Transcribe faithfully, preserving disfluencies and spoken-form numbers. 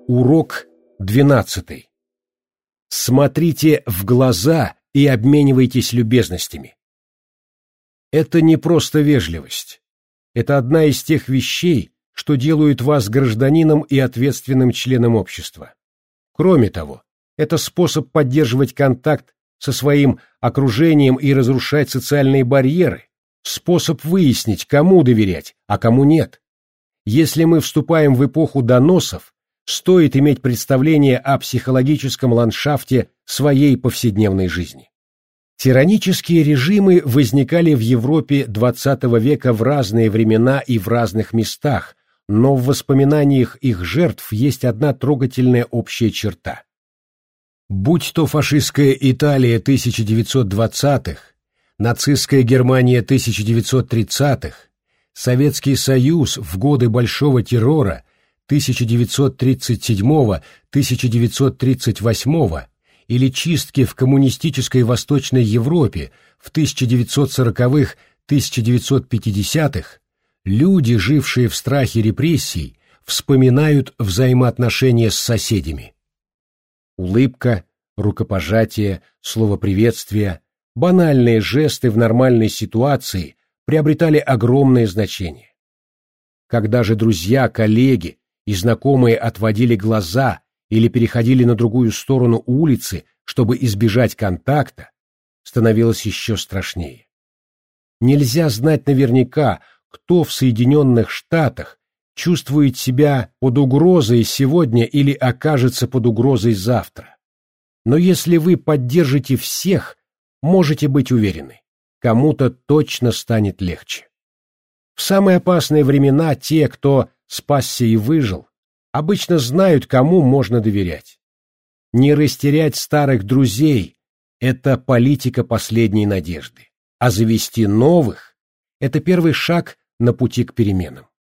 Урок двенадцатый. Смотрите в глаза и обменивайтесь любезностями. Это не просто вежливость. Это одна из тех вещей, что делают вас гражданином и ответственным членом общества. Кроме того, это способ поддерживать контакт со своим окружением и разрушать социальные барьеры, способ выяснить, кому доверять, а кому нет. Если мы вступаем в эпоху доносов, стоит иметь представление о психологическом ландшафте своей повседневной жизни. Тиранические режимы возникали в Европе двадцатого века в разные времена и в разных местах, но в воспоминаниях их жертв есть одна трогательная общая черта. Будь то фашистская Италия тысяча девятьсот двадцатых, нацистская Германия тысяча девятьсот тридцатых, Советский Союз в годы Большого террора тысяча девятьсот тридцать седьмого — тысяча девятьсот тридцать восьмого или чистки в коммунистической Восточной Европе в тысяча девятьсот сороковых — тысяча девятьсот пятидесятых, люди, жившие в страхе репрессий, вспоминают взаимоотношения с соседями. Улыбка, рукопожатие, слово приветствия, банальные жесты в нормальной ситуации приобретали огромное значение. Когда же друзья, коллеги и знакомые отводили глаза или переходили на другую сторону улицы, чтобы избежать контакта, становилось еще страшнее. Нельзя знать наверняка, кто в Соединенных Штатах чувствует себя под угрозой сегодня или окажется под угрозой завтра. Но если вы поддержите всех, можете быть уверены, кому-то точно станет легче. В самые опасные времена те, кто спасся и выжил, обычно знают, кому можно доверять. Не растерять старых друзей – это политика последней надежды, а завести новых – это первый шаг на пути к переменам.